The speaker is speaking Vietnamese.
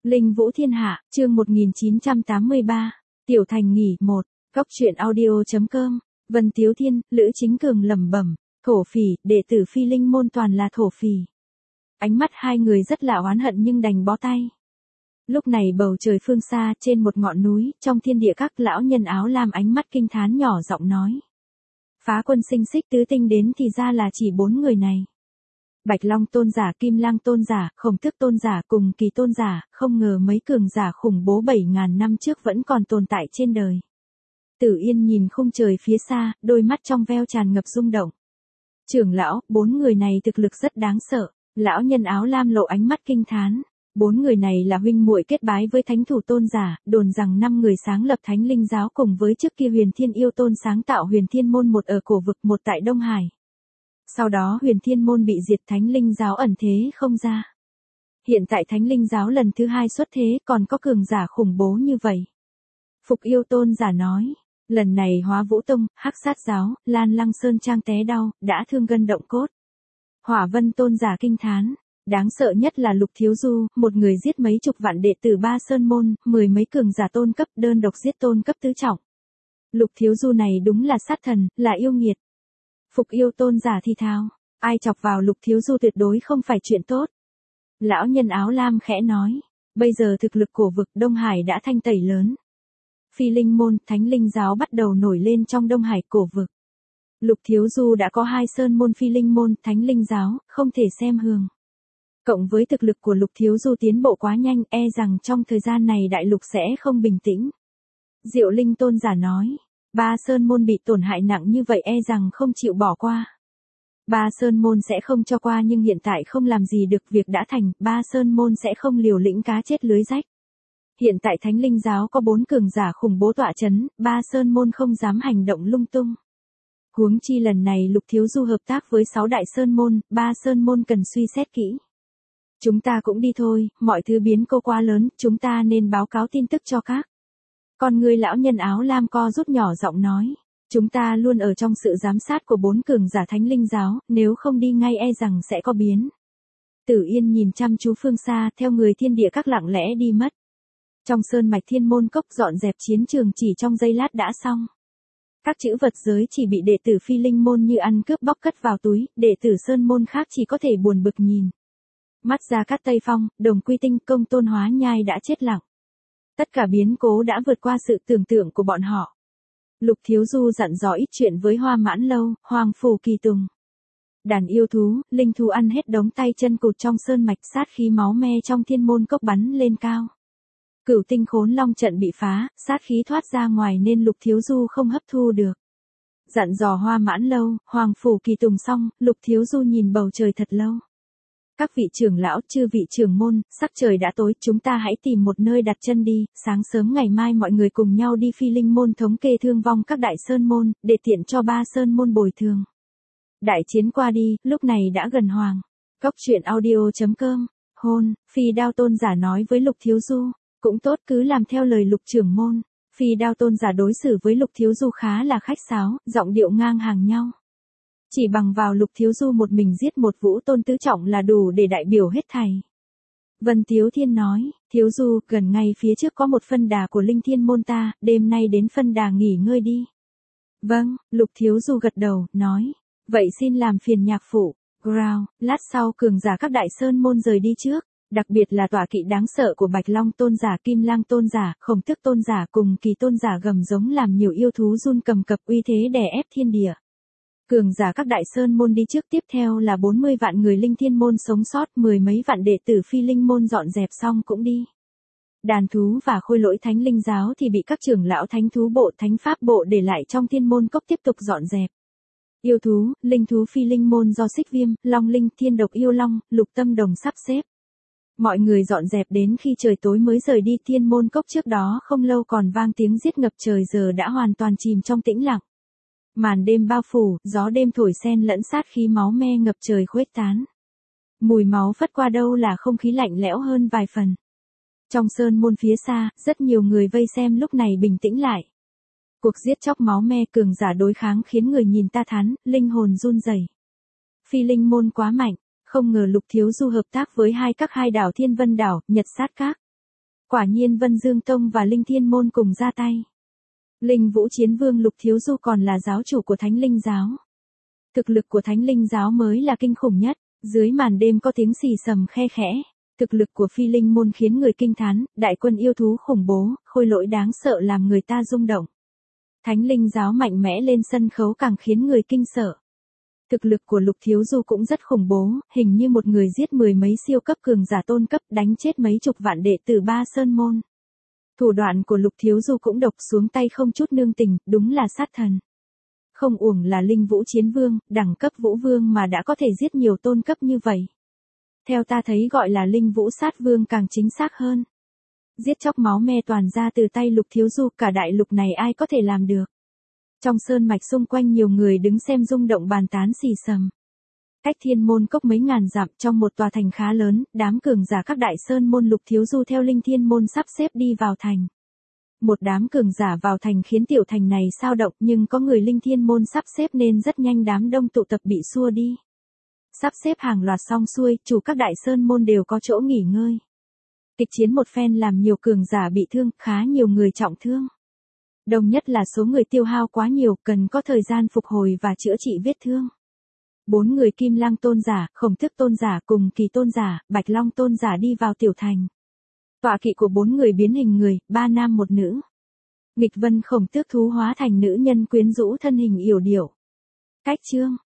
Linh Vũ Thiên Hạ, chương 1983, Tiểu Thành nghỉ 1, Cóc truyện audio.com, Vân Tiếu Thiên, Lữ Chính Cường lẩm bẩm, thổ phỉ, đệ tử Phi Linh môn toàn là thổ phỉ. Ánh mắt hai người rất là oán hận nhưng đành bó tay. Lúc này bầu trời phương xa, trên một ngọn núi, trong thiên địa các lão nhân áo lam ánh mắt kinh thán nhỏ giọng nói. Phá quân sinh xích tứ tinh đến thì ra là chỉ 4 người này. Bạch Long tôn giả, Kim Lang tôn giả, Khổng Tước tôn giả cùng Kỳ tôn giả, không ngờ mấy cường giả khủng bố 7.000 năm trước vẫn còn tồn tại trên đời. Tử Yên nhìn khung trời phía xa, đôi mắt trong veo tràn ngập rung động. Trưởng lão, 4 người này thực lực rất đáng sợ. Lão nhân áo lam lộ ánh mắt kinh thán. 4 người này là huynh muội kết bái với thánh thủ tôn giả, đồn rằng 5 người sáng lập thánh linh giáo cùng với trước kia Huyền Thiên Yêu Tôn sáng tạo Huyền Thiên môn, một ở cổ vực, một tại Đông Hải. Sau đó Huyền Thiên môn bị diệt, thánh linh giáo ẩn thế không ra. Hiện tại thánh linh giáo lần thứ 2 xuất thế, còn có cường giả khủng bố như vậy. Phục Yêu Tôn giả nói, lần này Hóa Vũ Tông, Hắc Sát giáo, Lan Lăng Sơn Trang té đau, đã thương gân động cốt. Hỏa Vân Tôn giả kinh thán, đáng sợ nhất là Lục Thiếu Du, một người giết mấy chục vạn đệ tử Ba Sơn môn, 10 mấy cường giả tôn cấp, đơn độc giết tôn cấp tứ trọng. Lục Thiếu Du này đúng là sát thần, là yêu nghiệt. Phục Yêu Tôn giả thì thào, ai chọc vào Lục Thiếu Du tuyệt đối không phải chuyện tốt. Lão nhân áo lam khẽ nói, bây giờ thực lực cổ vực Đông Hải đã thanh tẩy lớn. Phi Linh môn, Thánh Linh giáo bắt đầu nổi lên trong Đông Hải cổ vực. Lục Thiếu Du đã có 2 sơn môn Phi Linh môn, Thánh Linh giáo, không thể xem thường. Cộng với thực lực của Lục Thiếu Du tiến bộ quá nhanh, e rằng trong thời gian này đại lục sẽ không bình tĩnh. Diệu Linh Tôn giả nói, 3 sơn môn bị tổn hại nặng như vậy e rằng không chịu bỏ qua. 3 sơn môn sẽ không cho qua nhưng hiện tại không làm gì được, việc đã thành, 3 sơn môn sẽ không liều lĩnh cá chết lưới rách. Hiện tại Thánh Linh giáo có 4 cường giả khủng bố tọa chấn, 3 sơn môn không dám hành động lung tung. Huống chi lần này Lục Thiếu Du hợp tác với 6 đại sơn môn, 3 sơn môn cần suy xét kỹ. Chúng ta cũng đi thôi, mọi thứ biến cố quá lớn, chúng ta nên báo cáo tin tức cho các. Còn người lão nhân áo lam co rút nhỏ giọng nói, chúng ta luôn ở trong sự giám sát của 4 cường giả Thánh Linh giáo, nếu không đi ngay e rằng sẽ có biến. Tử Yên nhìn chăm chú phương xa, theo người thiên địa các lặng lẽ đi mất. Trong sơn mạch Thiên Môn Cốc dọn dẹp chiến trường chỉ trong giây lát đã xong. Các chữ vật giới chỉ bị đệ tử Phi Linh môn như ăn cướp bóc cất vào túi, đệ tử sơn môn khác chỉ có thể buồn bực nhìn. Mắt Gia Cát Tây Phong, Đồng Quy Tinh, Công Tôn Hóa Nhai đã chết lặng. Tất cả biến cố đã vượt qua sự tưởng tượng của bọn họ. Lục Thiếu Du dặn dò ít chuyện với Hoa Mãn Lâu, Hoàng Phủ Kỳ Tùng. Đàn yêu thú, linh thú ăn hết đống tay chân cụt trong sơn mạch, sát khí máu me trong Thiên Môn Cốc bắn lên cao. Cửu Tinh Khốn Long trận bị phá, sát khí thoát ra ngoài nên Lục Thiếu Du không hấp thu được. Dặn dò Hoa Mãn Lâu, Hoàng Phủ Kỳ Tùng xong, Lục Thiếu Du nhìn bầu trời thật lâu. Các vị trưởng lão, chư vị trưởng môn, sắc trời đã tối, chúng ta hãy tìm một nơi đặt chân đi, sáng sớm ngày mai mọi người cùng nhau đi Phi Linh môn thống kê thương vong các đại sơn môn, để tiện cho 3 sơn môn bồi thường. Đại chiến qua đi, lúc này đã gần hoàng. Cóc truyện audio.com, hôn, Phi Đao Tôn giả nói với Lục Thiếu Du, cũng tốt cứ làm theo lời Lục trưởng môn. Phi Đao Tôn giả đối xử với Lục Thiếu Du khá là khách sáo, giọng điệu ngang hàng nhau. Chỉ bằng vào Lục Thiếu Du một mình giết một vũ tôn tứ trọng là đủ để đại biểu hết thảy. Vân Tiếu Thiên nói, Thiếu Du, gần ngay phía trước có một phân đà của Linh Thiên môn ta, đêm nay đến phân đà nghỉ ngơi đi. Vâng, Lục Thiếu Du gật đầu, nói, vậy xin làm phiền nhạc phụ. Growl, lát sau cường giả các đại sơn môn rời đi trước, đặc biệt là tọa kỵ đáng sợ của Bạch Long tôn giả, Kim Lang tôn giả, Khổng Tước tôn giả cùng Kỳ tôn giả gầm giống làm nhiều yêu thú run cầm cập, uy thế đè ép thiên địa. Cường giả các đại sơn môn đi trước, tiếp theo là 40 vạn người Linh Thiên môn sống sót, 10 mấy vạn đệ tử Phi Linh môn dọn dẹp xong cũng đi. Đàn thú và khôi lỗi Thánh Linh giáo thì bị các trưởng lão Thánh thú bộ, Thánh pháp bộ để lại trong Thiên Môn Cốc tiếp tục dọn dẹp. Yêu thú, linh thú Phi Linh môn do Xích Viêm, Long Linh, Thiên Độc Yêu Long, Lục Tâm Đồng sắp xếp. Mọi người dọn dẹp đến khi trời tối mới rời đi. Thiên Môn Cốc trước đó không lâu còn vang tiếng giết ngập trời, giờ đã hoàn toàn chìm trong tĩnh lặng. Màn đêm bao phủ, gió đêm thổi xen lẫn sát khí máu me ngập trời khuếch tán. Mùi máu phất qua đâu là không khí lạnh lẽo hơn vài phần. Trong sơn môn phía xa, rất nhiều người vây xem lúc này bình tĩnh lại. Cuộc giết chóc máu me cường giả đối kháng khiến người nhìn ta thán, linh hồn run rẩy. Phi Linh môn quá mạnh, không ngờ Lục Thiếu Du hợp tác với các hai đảo Thiên Vân đảo, Nhật Sát Các. Quả nhiên Vân Dương Tông và Linh Thiên Môn cùng ra tay. Linh Vũ Chiến Vương Lục Thiếu Du còn là giáo chủ của Thánh Linh Giáo. Thực lực của Thánh Linh Giáo mới là kinh khủng nhất, dưới màn đêm có tiếng xì xầm khe khẽ. Thực lực của Phi Linh Môn khiến người kinh thán, đại quân yêu thú khủng bố, khôi lỗi đáng sợ làm người ta rung động. Thánh Linh Giáo mạnh mẽ lên sân khấu càng khiến người kinh sợ. Thực lực của Lục Thiếu Du cũng rất khủng bố, hình như một người giết mười mấy siêu cấp cường giả tôn cấp, đánh chết mấy chục vạn đệ tử Ba Sơn Môn. Thủ đoạn của Lục Thiếu Du cũng độc xuống tay không chút nương tình, đúng là sát thần. Không uổng là Linh Vũ Chiến Vương, đẳng cấp Vũ Vương mà đã có thể giết nhiều tôn cấp như vậy. Theo ta thấy gọi là Linh Vũ Sát Vương càng chính xác hơn. Giết chóc máu me toàn ra từ tay Lục Thiếu Du, cả đại lục này ai có thể làm được. Trong sơn mạch xung quanh nhiều người đứng xem rung động bàn tán xì xầm. Cách Thiên Môn Cốc mấy ngàn dặm trong một tòa thành khá lớn, đám cường giả các đại sơn môn Lục Thiếu Du theo Linh Thiên Môn sắp xếp đi vào thành. Một đám cường giả vào thành khiến tiểu thành này sao động, nhưng có người Linh Thiên Môn sắp xếp nên rất nhanh đám đông tụ tập bị xua đi. Sắp xếp hàng loạt xong xuôi, chủ các đại sơn môn đều có chỗ nghỉ ngơi. Kịch chiến một phen làm nhiều cường giả bị thương, khá nhiều người trọng thương. Đồng nhất là số người tiêu hao quá nhiều, cần có thời gian phục hồi và chữa trị vết thương. 4 người Kim Lăng Tôn giả, Khổng Thức Tôn giả cùng Kỳ Tôn giả, Bạch Long Tôn giả đi vào tiểu thành. Tọa kỵ của 4 người biến hình người, 3 nam 1 nữ. Nghịch Vân Khổng Tước thú hóa thành nữ nhân quyến rũ thân hình yểu điệu. Cách chương